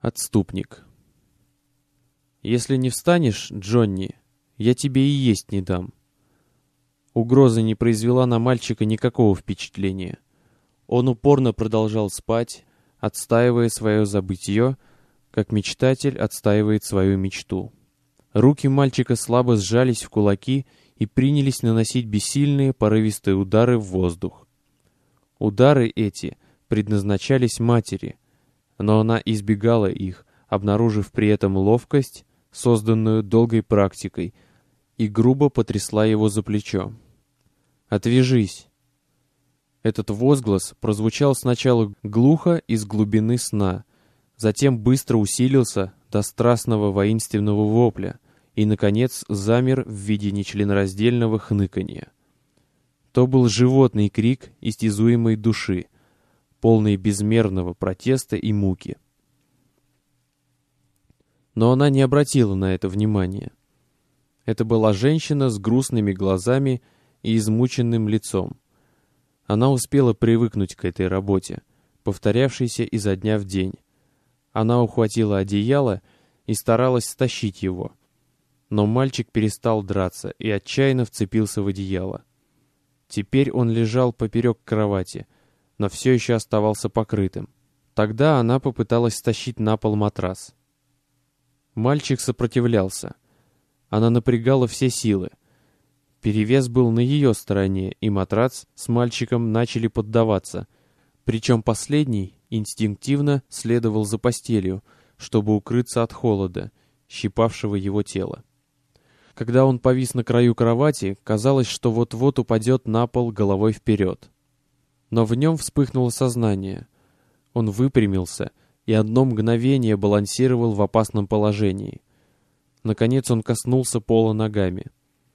Отступник. «Если не встанешь, Джонни, я тебе и есть не дам». Угроза не произвела на мальчика никакого впечатления. Он упорно продолжал спать, отстаивая свое забытье, как мечтатель отстаивает свою мечту. Руки мальчика слабо сжались в кулаки и принялись наносить бессильные порывистые удары в воздух. Удары эти предназначались матери, но она избегала их, обнаружив при этом ловкость, созданную долгой практикой, и грубо потрясла его за плечо. «Отвяжись!» Этот возглас прозвучал сначала глухо из глубины сна, затем быстро усилился до страстного воинственного вопля и, наконец, замер в виде нечленораздельного хныканья. То был животный крик истязуемой души, полный безмерного протеста и муки. Но она не обратила на это внимания. Это была женщина с грустными глазами и измученным лицом. Она успела привыкнуть к этой работе, повторявшейся изо дня в день. Она ухватила одеяло и старалась стащить его. Но мальчик перестал драться и отчаянно вцепился в одеяло. Теперь он лежал поперек кровати, но все еще оставался покрытым. Тогда она попыталась стащить на пол матрас. Мальчик сопротивлялся. Она напрягала все силы. Перевес был на ее стороне, и матрац с мальчиком начали поддаваться. Причем последний инстинктивно следовал за постелью, чтобы укрыться от холода, щипавшего его тело. Когда он повис на краю кровати, казалось, что вот-вот упадет на пол головой вперед. Но в нем вспыхнуло сознание. Он выпрямился и одно мгновение балансировал в опасном положении. Наконец он коснулся пола ногами.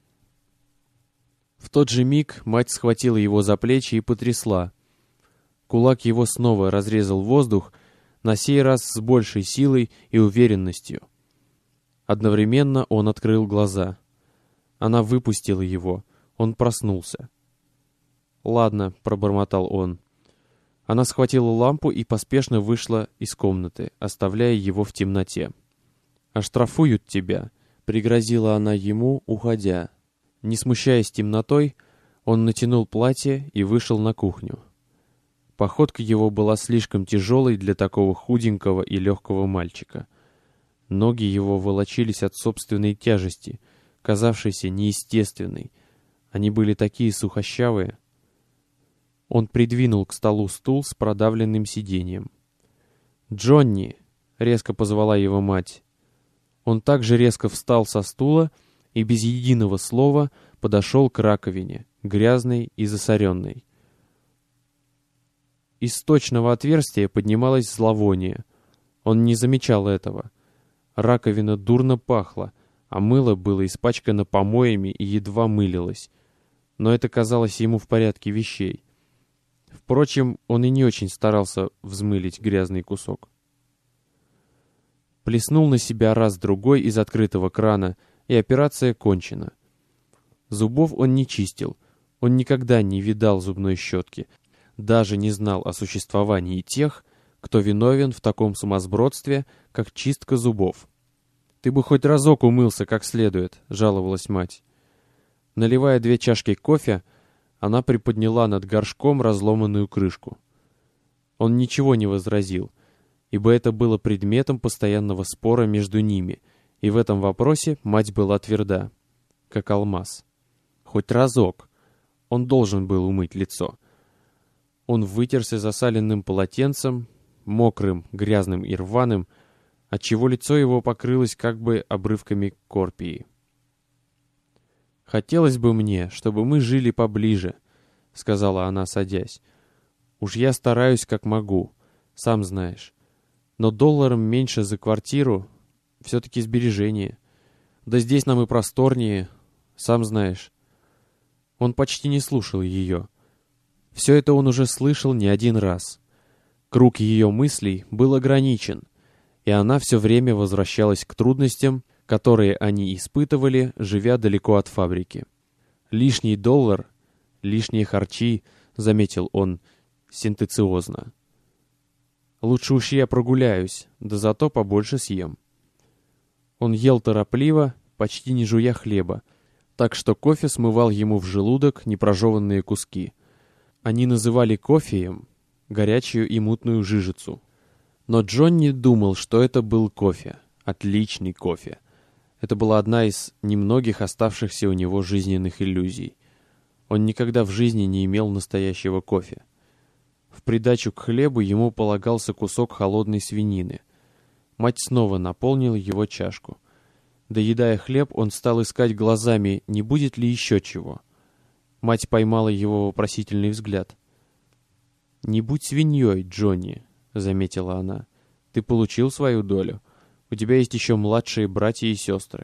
В тот же миг мать схватила его за плечи и потрясла. Кулак его снова разрезал воздух, на сей раз с большей силой и уверенностью. Одновременно он открыл глаза. Она выпустила его. Он проснулся. «Ладно», — пробормотал он. Она схватила лампу и поспешно вышла из комнаты, оставляя его в темноте. «Оштрафуют тебя», — пригрозила она ему, уходя. Не смущаясь темнотой, он натянул платье и вышел на кухню. Походка его была слишком тяжелой для такого худенького и легкого мальчика. Ноги его волочились от собственной тяжести, казавшейся неестественной. Они были такие сухощавые. Он придвинул к столу стул с продавленным сиденьем. «Джонни!» — резко позвала его мать. Он также резко встал со стула и без единого слова подошел к раковине, грязной и засоренной. Из сточного отверстия поднималось зловоние. Он не замечал этого. Раковина дурно пахла, а мыло было испачкано помоями и едва мылилось. Но это казалось ему в порядке вещей. Впрочем, он и не очень старался взмылить грязный кусок. Плеснул на себя раз-другой из открытого крана, и операция кончена. Зубов он не чистил, он никогда не видал зубной щетки, даже не знал о существовании тех, кто виновен в таком сумасбродстве, как чистка зубов. «Ты бы хоть разок умылся как следует», — жаловалась мать. Наливая 2 чашки кофе, она приподняла над горшком разломанную крышку. Он ничего не возразил, ибо это было предметом постоянного спора между ними, и в этом вопросе мать была тверда, как алмаз. Хоть разок он должен был умыть лицо. Он вытерся засаленным полотенцем, мокрым, грязным и рваным, отчего лицо его покрылось как бы обрывками корпии. «Хотелось бы мне, чтобы мы жили поближе», — сказала она, садясь. «Уж я стараюсь как могу, сам знаешь. Но долларом меньше за квартиру все-таки сбережение. Да здесь нам и просторнее, сам знаешь». Он почти не слушал ее. Все это он уже слышал не один раз. Круг ее мыслей был ограничен, и она все время возвращалась к трудностям, которые они испытывали, живя далеко от фабрики. «Лишний доллар, лишние харчи», — заметил он сентенциозно. Лучше уж я прогуляюсь, да зато побольше съем». Он ел торопливо, почти не жуя хлеба, так что кофе смывал ему в желудок непрожеванные куски. Они называли кофеем горячую и мутную жижицу. Но Джонни думал, что это был кофе. Отличный кофе. Это была одна из немногих оставшихся у него жизненных иллюзий. Он никогда в жизни не имел настоящего кофе. В придачу к хлебу ему полагался кусок холодной свинины. Мать снова наполнила его чашку. Доедая хлеб, он стал искать глазами, не будет ли еще чего. Мать поймала его вопросительный взгляд. «Не будь свиньей, Джонни», — заметила она. «Ты получил свою долю. У тебя есть еще младшие братья и сестры».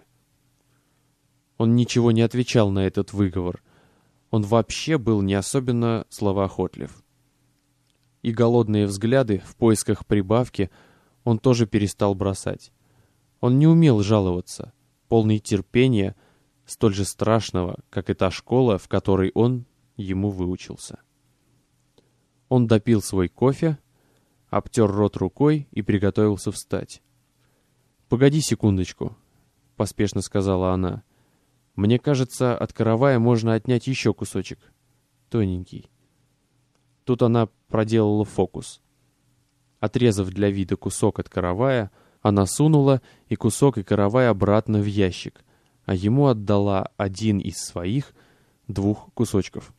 Он ничего не отвечал на этот выговор. Он вообще был не особенно словоохотлив. И голодные взгляды в поисках прибавки он тоже перестал бросать. Он не умел жаловаться, полный терпения, столь же страшного, как и та школа, в которой он ему выучился. Он допил свой кофе, обтер рот рукой и приготовился встать. «Погоди секундочку», — поспешно сказала она. «Мне кажется, от каравая можно отнять еще кусочек. Тоненький». Тут она проделала фокус. Отрезав для вида кусок от каравая, она сунула и кусок, и каравай обратно в ящик, а ему отдала один из своих 2 кусочков.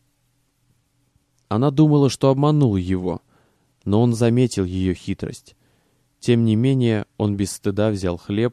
Она думала, что обманула его, но он заметил ее хитрость. Тем не менее, он без стыда взял хлеб.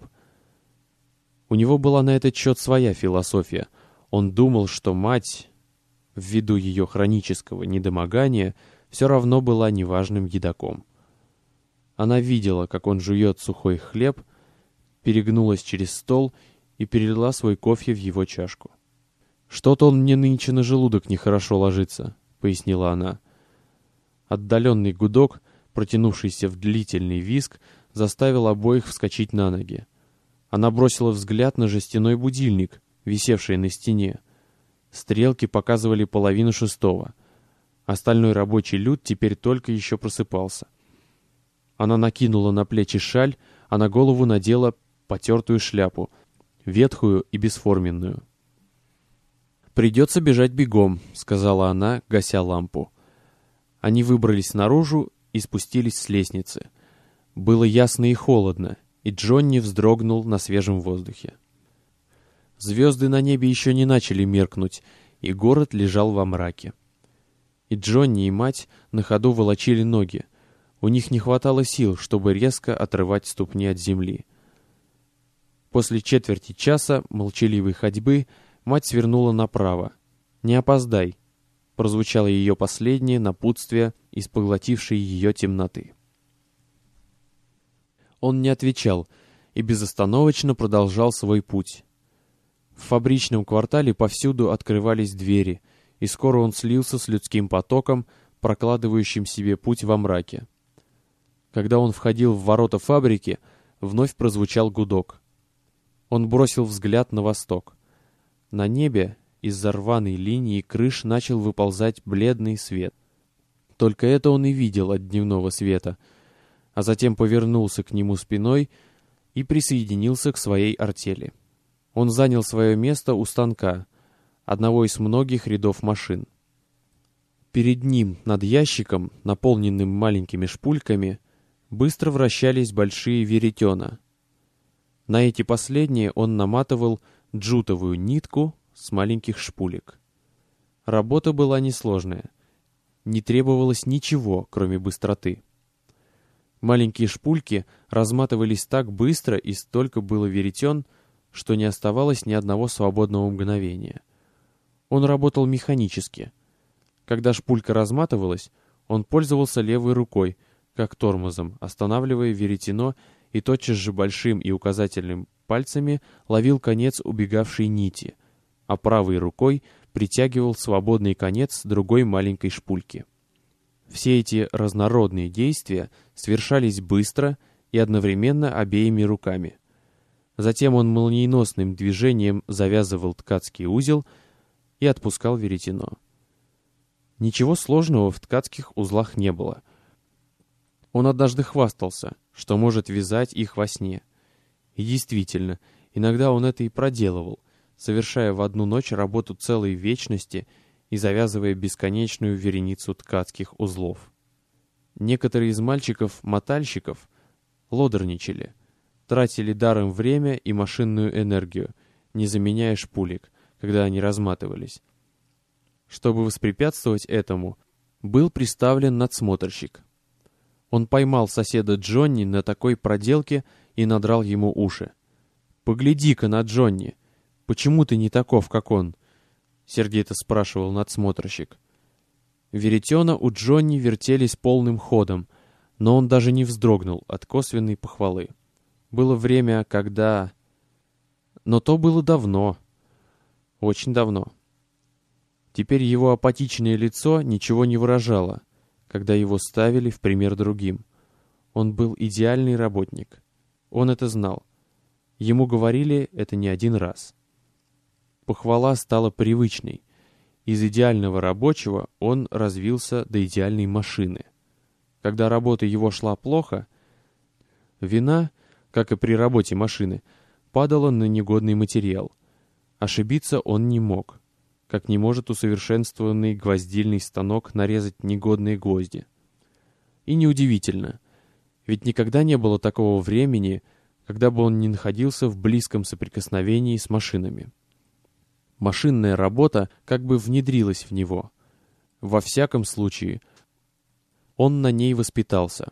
У него была на этот счет своя философия. Он думал, что мать, ввиду ее хронического недомогания, все равно была неважным едоком. Она видела, как он жует сухой хлеб, перегнулась через стол и перелила свой кофе в его чашку. «Что-то он мне нынче на желудок нехорошо ложится», — пояснила она. Отдаленный гудок, протянувшийся в длительный визг, заставил обоих вскочить на ноги. Она бросила взгляд на жестяной будильник, висевший на стене. Стрелки показывали 5:30. Остальной рабочий люд теперь только еще просыпался. Она накинула на плечи шаль, а на голову надела потертую шляпу, ветхую и бесформенную. «Придется бежать бегом», — сказала она, гася лампу. Они выбрались наружу и спустились с лестницы. Было ясно и холодно, и Джонни вздрогнул на свежем воздухе. Звезды на небе еще не начали меркнуть, и город лежал во мраке. И Джонни, и мать на ходу волочили ноги. У них не хватало сил, чтобы резко отрывать ступни от земли. После четверти часа молчаливой ходьбы мать свернула направо. «Не опоздай», — прозвучало ее последнее напутствие из поглотившей ее темноты. Он не отвечал и безостановочно продолжал свой путь. В фабричном квартале повсюду открывались двери, и скоро он слился с людским потоком, прокладывающим себе путь во мраке. Когда он входил в ворота фабрики, вновь прозвучал гудок. Он бросил взгляд на восток. На небе из-за рваной линии крыш начал выползать бледный свет. Только это он и видел от дневного света, а затем повернулся к нему спиной и присоединился к своей артели. Он занял свое место у станка, одного из многих рядов машин. Перед ним, над ящиком, наполненным маленькими шпульками, быстро вращались большие веретена. На эти последние он наматывал джутовую нитку с маленьких шпулек. Работа была несложная. Не требовалось ничего, кроме быстроты. Маленькие шпульки разматывались так быстро и столько было веретен, что не оставалось ни одного свободного мгновения. Он работал механически. Когда шпулька разматывалась, он пользовался левой рукой, как тормозом, останавливая веретено, и тотчас же большим и указательным пальцами ловил конец убегавшей нити, а правой рукой притягивал свободный конец другой маленькой шпульки. Все эти разнородные действия совершались быстро и одновременно обеими руками. Затем он молниеносным движением завязывал ткацкий узел и отпускал веретено. Ничего сложного в ткацких узлах не было. Он однажды хвастался, что может вязать их во сне. И действительно, иногда он это и проделывал, совершая в одну ночь работу целой вечности и завязывая бесконечную вереницу ткацких узлов. Некоторые из мальчиков-мотальщиков лодорничали, тратили даром время и машинную энергию, не заменяя шпулек, когда они разматывались. Чтобы воспрепятствовать этому, был приставлен надсмотрщик. Он поймал соседа Джонни на такой проделке и надрал ему уши. «Погляди-ка на Джонни! Почему ты не таков, как он?» — сердито спрашивал надсмотрщик. Веретена у Джонни вертелись полным ходом, но он даже не вздрогнул от косвенной похвалы. Было время, когда... Но то было давно. Очень давно. Теперь его апатичное лицо ничего не выражало, когда его ставили в пример другим. Он был идеальный работник. Он это знал. Ему говорили это не один раз. Похвала стала привычной. Из идеального рабочего он развился до идеальной машины. Когда работа его шла плохо, вина, как и при работе машины, падала на негодный материал. Ошибиться он не мог, как не может усовершенствованный гвоздильный станок нарезать негодные гвозди. И неудивительно, ведь никогда не было такого времени, когда бы он не находился в близком соприкосновении с машинами. Машинная работа как бы внедрилась в него. Во всяком случае, он на ней воспитался.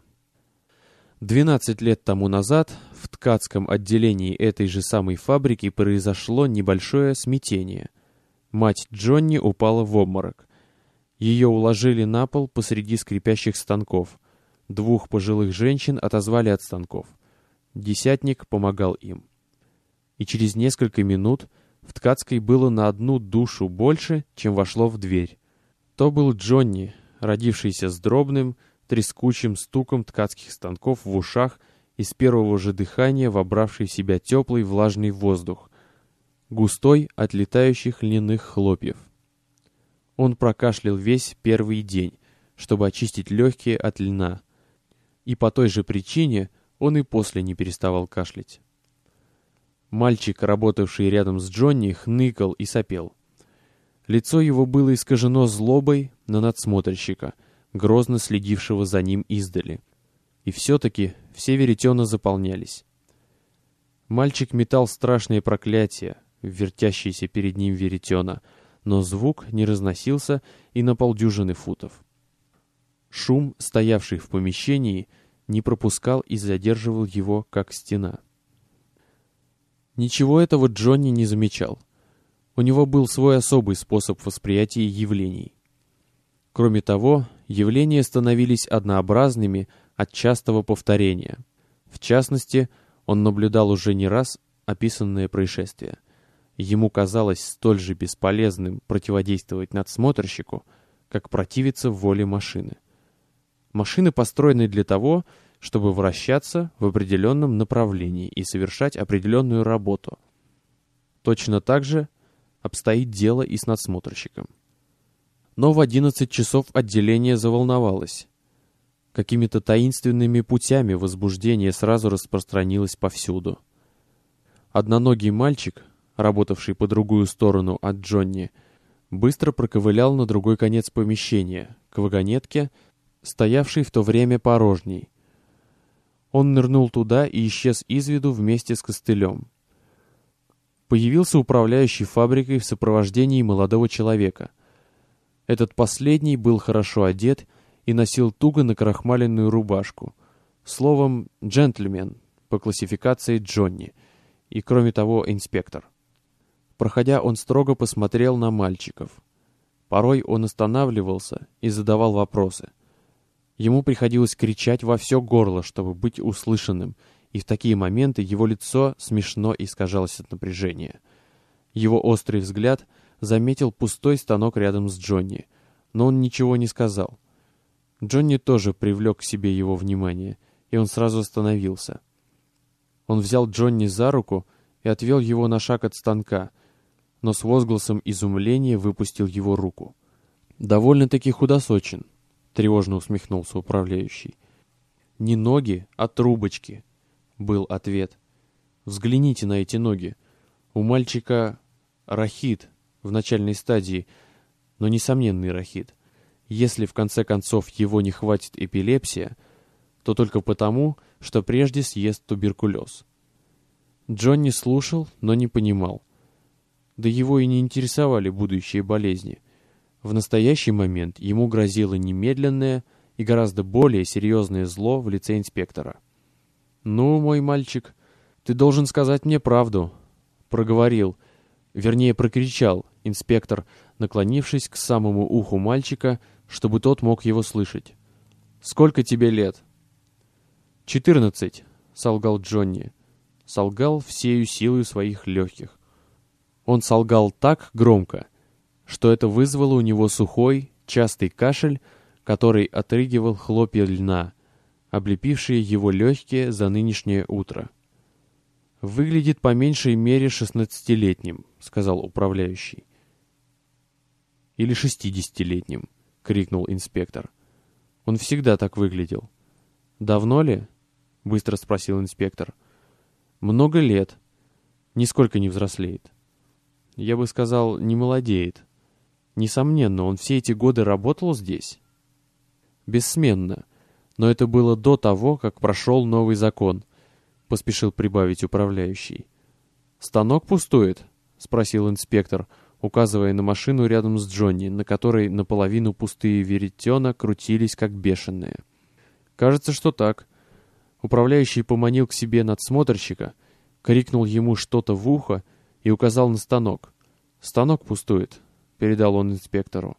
12 лет тому назад в ткацком отделении этой же самой фабрики произошло небольшое смятение. Мать Джонни упала в обморок. Ее уложили на пол посреди скрипящих станков. 2 пожилых женщин отозвали от станков. Десятник помогал им. И через несколько минут в ткацкой было на 1 душу больше, чем вошло в дверь. То был Джонни, родившийся с дробным, трескучим стуком ткацких станков в ушах и с первого же дыхания вобравший в себя теплый влажный воздух, густой от летающих льняных хлопьев. Он прокашлял весь первый день, чтобы очистить легкие от льна, и по той же причине он и после не переставал кашлять. Мальчик, работавший рядом с Джонни, хныкал и сопел. Лицо его было искажено злобой на надсмотрщика, грозно следившего за ним издали. И все-таки все веретена заполнялись. Мальчик метал страшные проклятия, вертящиеся перед ним веретена, но звук не разносился и на 50 футов. Шум, стоявший в помещении, не пропускал и задерживал его, как стена. Ничего этого Джонни не замечал. У него был свой особый способ восприятия явлений. Кроме того, явления становились однообразными от частого повторения. В частности, он наблюдал уже не раз описанное происшествие. Ему казалось столь же бесполезным противодействовать надсмотрщику, как противиться воле машины. Машины построены для того, чтобы вращаться в определенном направлении и совершать определенную работу. Точно так же обстоит дело и с надсмотрщиком. Но в 11 часов отделение заволновалось. Какими-то таинственными путями возбуждение сразу распространилось повсюду. Одноногий мальчик, работавший по другую сторону от Джонни, быстро проковылял на другой конец помещения, к вагонетке, стоявшей в то время порожней. Он нырнул туда и исчез из виду вместе с костылем. Появился управляющий фабрикой в сопровождении молодого человека. Этот последний был хорошо одет и носил туго накрахмаленную рубашку. Словом, джентльмен по классификации Джонни, и, кроме того, инспектор. Проходя, он строго посмотрел на мальчиков. Порой он останавливался и задавал вопросы. Ему приходилось кричать во все горло, чтобы быть услышанным, и в такие моменты его лицо смешно искажалось от напряжения. Его острый взгляд заметил пустой станок рядом с Джонни, но он ничего не сказал. Джонни тоже привлек к себе его внимание, и он сразу остановился. Он взял Джонни за руку и отвел его на шаг от станка, но с возгласом изумления выпустил его руку. «Довольно-таки худосочен», — тревожно усмехнулся управляющий. «Не ноги, а трубочки», — был ответ. «Взгляните на эти ноги. У мальчика рахит в начальной стадии, но несомненный рахит. Если в конце концов его не хватит эпилепсия, то только потому, что прежде съест туберкулез». Джонни слушал, но не понимал. Да его и не интересовали будущие болезни. В настоящий момент ему грозило немедленное и гораздо более серьезное зло в лице инспектора. «Ну, мой мальчик, ты должен сказать мне правду», — проговорил, вернее, прокричал инспектор, наклонившись к самому уху мальчика, чтобы тот мог его слышать. «Сколько тебе лет?» 14, солгал Джонни. Солгал всею силою своих легких. Он солгал так громко, что это вызвало у него сухой, частый кашель, который отрыгивал хлопья льна, облепившие его легкие за нынешнее утро. «Выглядит по меньшей мере 16-летним», — сказал управляющий. «Или 60-летним», — крикнул инспектор. «Он всегда так выглядел». «Давно ли?» — быстро спросил инспектор. «Много лет. Нисколько не взрослеет. Я бы сказал, не молодеет. Несомненно, он все эти годы работал здесь?» «Бессменно. Но это было до того, как прошел новый закон», — поспешил прибавить управляющий. «Станок пустует?» — спросил инспектор, указывая на машину рядом с Джонни, на которой наполовину пустые веретена крутились как бешеные. «Кажется, что так». Управляющий поманил к себе надсмотрщика, крикнул ему что-то в ухо и указал на станок. «Станок пустует», — передал он инспектору.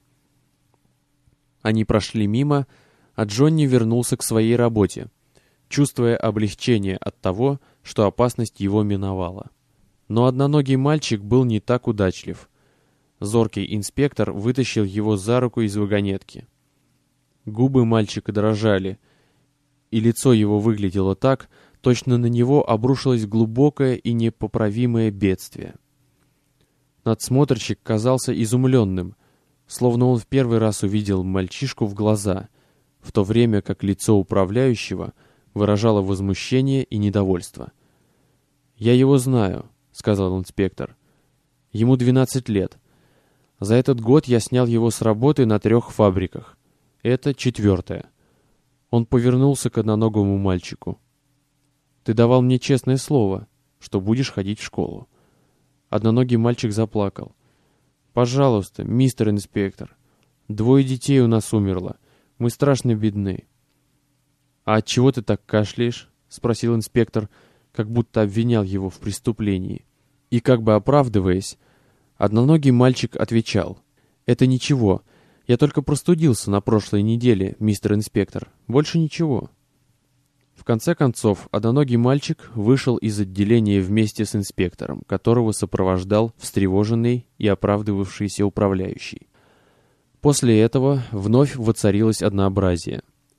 Они прошли мимо, а Джонни вернулся к своей работе, чувствуя облегчение от того, что опасность его миновала. Но одноногий мальчик был не так удачлив. Зоркий инспектор вытащил его за руку из вагонетки. Губы мальчика дрожали, и лицо его выглядело так, точно на него обрушилось глубокое и непоправимое бедствие. Надсмотрщик казался изумленным, словно он в первый раз увидел мальчишку в глаза, в то время как лицо управляющего выражало возмущение и недовольство. «Я его знаю», — сказал инспектор. «Ему 12 лет. За этот год я снял его с работы на 3 фабриках. Это 4-я». Он повернулся к одноногому мальчику. «Ты давал мне честное слово, что будешь ходить в школу». Одноногий мальчик заплакал. «Пожалуйста, мистер инспектор, 2 детей у нас умерло. Мы страшно бедны». «А отчего ты так кашляешь?» — спросил инспектор, как будто обвинял его в преступлении. И как бы оправдываясь, одноногий мальчик отвечал: «Это ничего. Я только простудился на прошлой неделе, мистер инспектор. Больше ничего». В конце концов, одноногий мальчик вышел из отделения вместе с инспектором, которого сопровождал встревоженный и оправдывавшийся управляющий. После этого вновь воцарилось однообразие.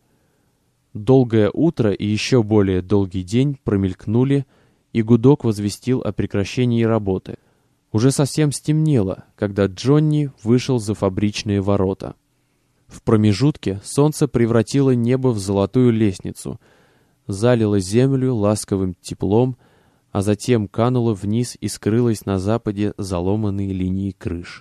Долгое утро и еще более долгий день промелькнули, и гудок возвестил о прекращении работы. Уже совсем стемнело, когда Джонни вышел за фабричные ворота. В промежутке солнце превратило небо в золотую лестницу, залило землю ласковым теплом, а затем кануло вниз и скрылось на западе заломанной линией крыш.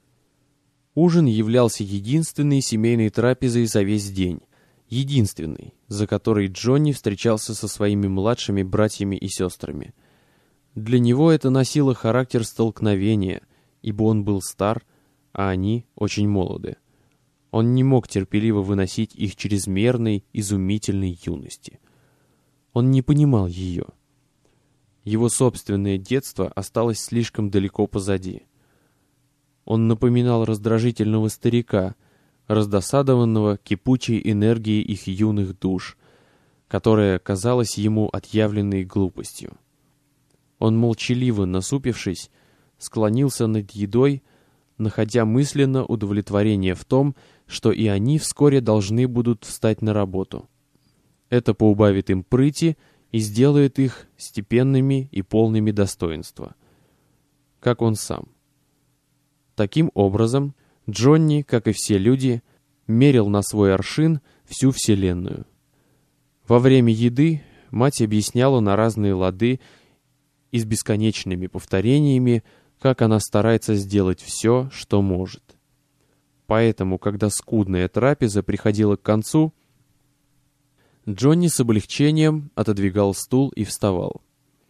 Ужин являлся единственной семейной трапезой за весь день, единственной, за которой Джонни встречался со своими младшими братьями и сестрами. Для него это носило характер столкновения, ибо он был стар, а они очень молоды. Он не мог терпеливо выносить их чрезмерной, изумительной юности. Он не понимал ее. Его собственное детство осталось слишком далеко позади. Он напоминал раздражительного старика, раздосадованного кипучей энергией их юных душ, которая казалась ему отъявленной глупостью. Он, молчаливо насупившись, склонился над едой, находя мысленно удовлетворение в том, что и они вскоре должны будут встать на работу. Это поубавит им прыти и сделает их степенными и полными достоинства, как он сам. Таким образом, Джонни, как и все люди, мерил на свой аршин всю Вселенную. Во время еды мать объясняла на разные лады и с бесконечными повторениями, как она старается сделать все, что может. Поэтому, когда скудная трапеза приходила к концу, Джонни с облегчением отодвигал стул и вставал.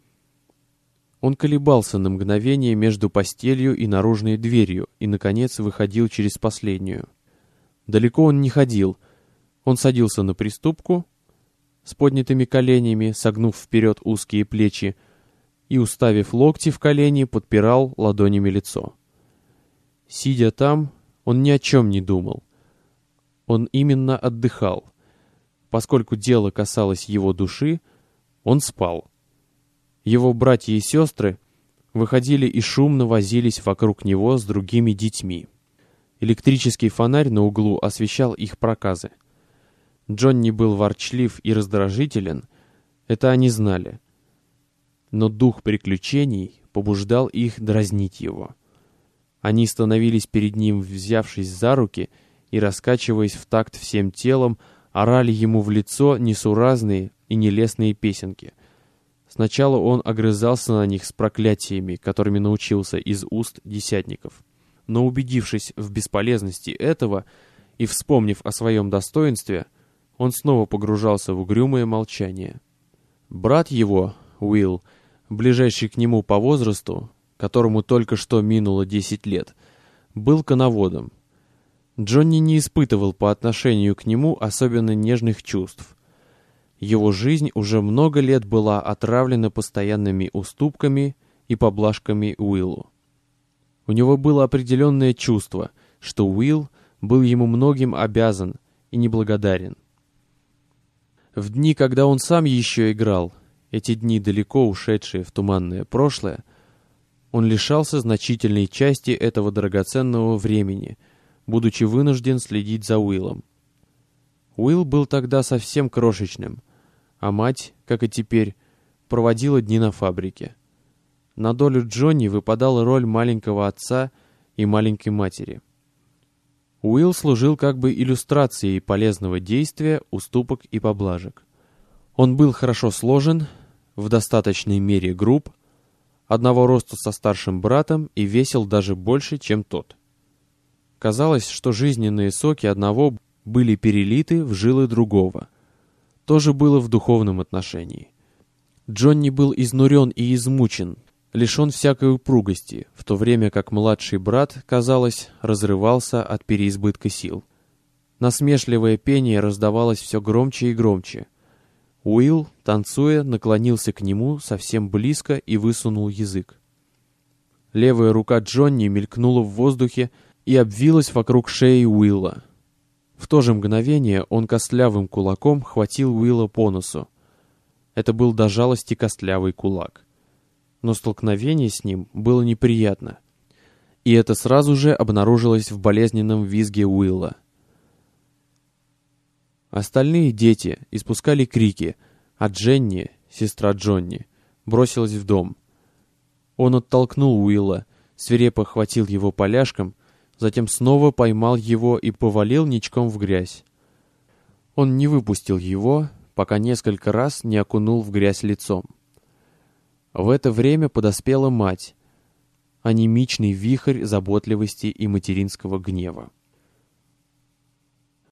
Он колебался на мгновение между постелью и наружной дверью и, наконец, выходил через последнюю. Далеко он не ходил. Он садился на приступку с поднятыми коленями, согнув вперед узкие плечи, и, уставив локти в колени, подпирал ладонями лицо. Сидя там, он ни о чем не думал. Он именно отдыхал. Поскольку дело касалось его души, он спал. Его братья и сестры выходили и шумно возились вокруг него с другими детьми. Электрический фонарь на углу освещал их проказы. Джонни был ворчлив и раздражителен, это они знали. Но дух приключений побуждал их дразнить его. Они становились перед ним, взявшись за руки и, раскачиваясь в такт всем телом, орали ему в лицо несуразные и нелестные песенки. Сначала он огрызался на них с проклятиями, которыми научился из уст десятников. Но, убедившись в бесполезности этого и вспомнив о своем достоинстве, он снова погружался в угрюмое молчание. Брат его, Уилл, ближайший к нему по возрасту, которому только что минуло 10 лет, был коноводом. Джонни не испытывал по отношению к нему особенно нежных чувств. Его жизнь уже много лет была отравлена постоянными уступками и поблажками Уиллу. У него было определенное чувство, что Уилл был ему многим обязан и неблагодарен. В дни, когда он сам еще играл, эти дни, далеко ушедшие в туманное прошлое, он лишался значительной части этого драгоценного времени, будучи вынужден следить за Уиллом. Уилл был тогда совсем крошечным, а мать, как и теперь, проводила дни на фабрике. На долю Джонни выпадала роль маленького отца и маленькой матери. Уилл служил как бы иллюстрацией полезного действия, уступок и поблажек. Он был хорошо сложен, в достаточной мере груб, одного роста со старшим братом и весил даже больше, чем тот. Казалось, что жизненные соки одного были перелиты в жилы другого. То же было в духовном отношении. Джонни был изнурен и измучен, лишен всякой упругости, в то время как младший брат, казалось, разрывался от переизбытка сил. Насмешливое пение раздавалось все громче и громче. Уилл, танцуя, наклонился к нему совсем близко и высунул язык. Левая рука Джонни мелькнула в воздухе и обвилась вокруг шеи Уилла. В то же мгновение он костлявым кулаком хватил Уилла по носу. Это был до жалости костлявый кулак. Но столкновение с ним было неприятно. И это сразу же обнаружилось в болезненном визге Уилла. Остальные дети испускали крики, а Дженни, сестра Джонни, бросилась в дом. Он оттолкнул Уилла, свирепо хватил его поляшком, затем снова поймал его и повалил ничком в грязь. Он не выпустил его, пока несколько раз не окунул в грязь лицом. В это время подоспела мать, анемичный вихрь заботливости и материнского гнева.